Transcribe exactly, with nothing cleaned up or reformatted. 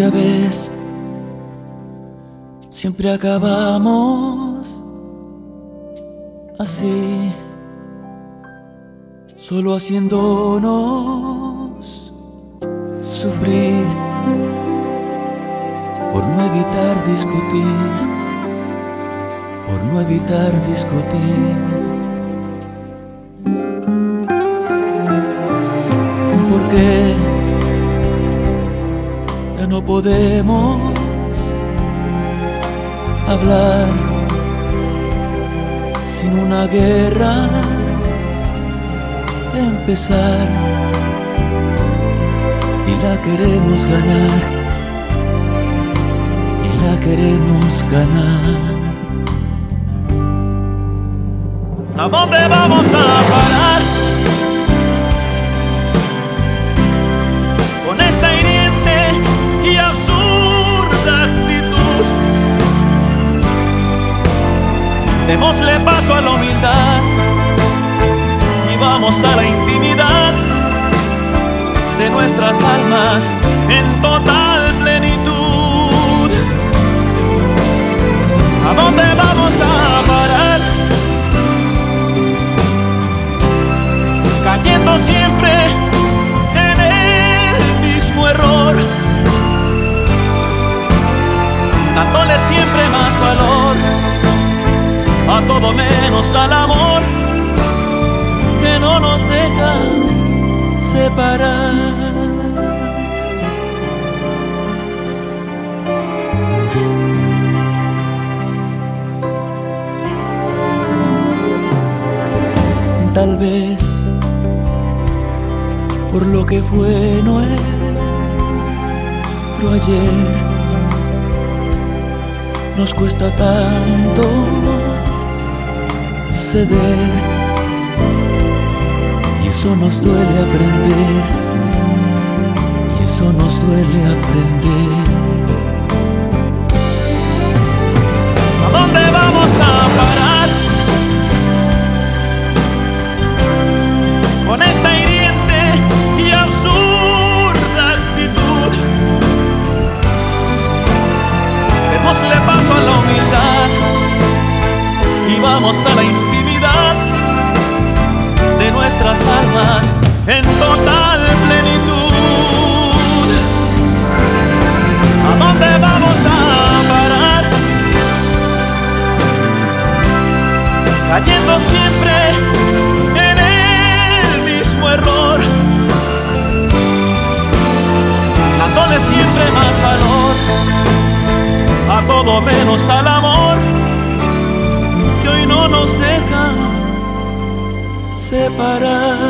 Ya ves, siempre acabamos así, solo haciéndonos sufrir por no evitar discutir, por no evitar discutir. ¿Por qué ya no podemos hablar sin una guerra empezar? Y la queremos ganar, y la queremos ganar. ¿A dónde vamos a parar con esta hiriente y absurda actitud? Démosle paso a la humildad y vamos a la intimidad de nuestras almas en total plenitud. ¿A dónde vamos a parar? Cayendo siempre en el mismo error, dándole siempre más valor a todo menos al amor que no nos deja separar. Tal vez por lo que fue nuestro ayer nos cuesta tanto ceder, y eso nos duele aprender, y eso nos duele aprender. ¿A dónde vamos a parar con esta hiriente y absurda actitud? Démosle paso a la humildad y vamos a la intimidad de nuestras almas en total plenitud. ¿A dónde vamos a parar? Cayendo siempre en el mismo error, dándole siempre más valor a todo menos al amor que hoy no nos deja separar.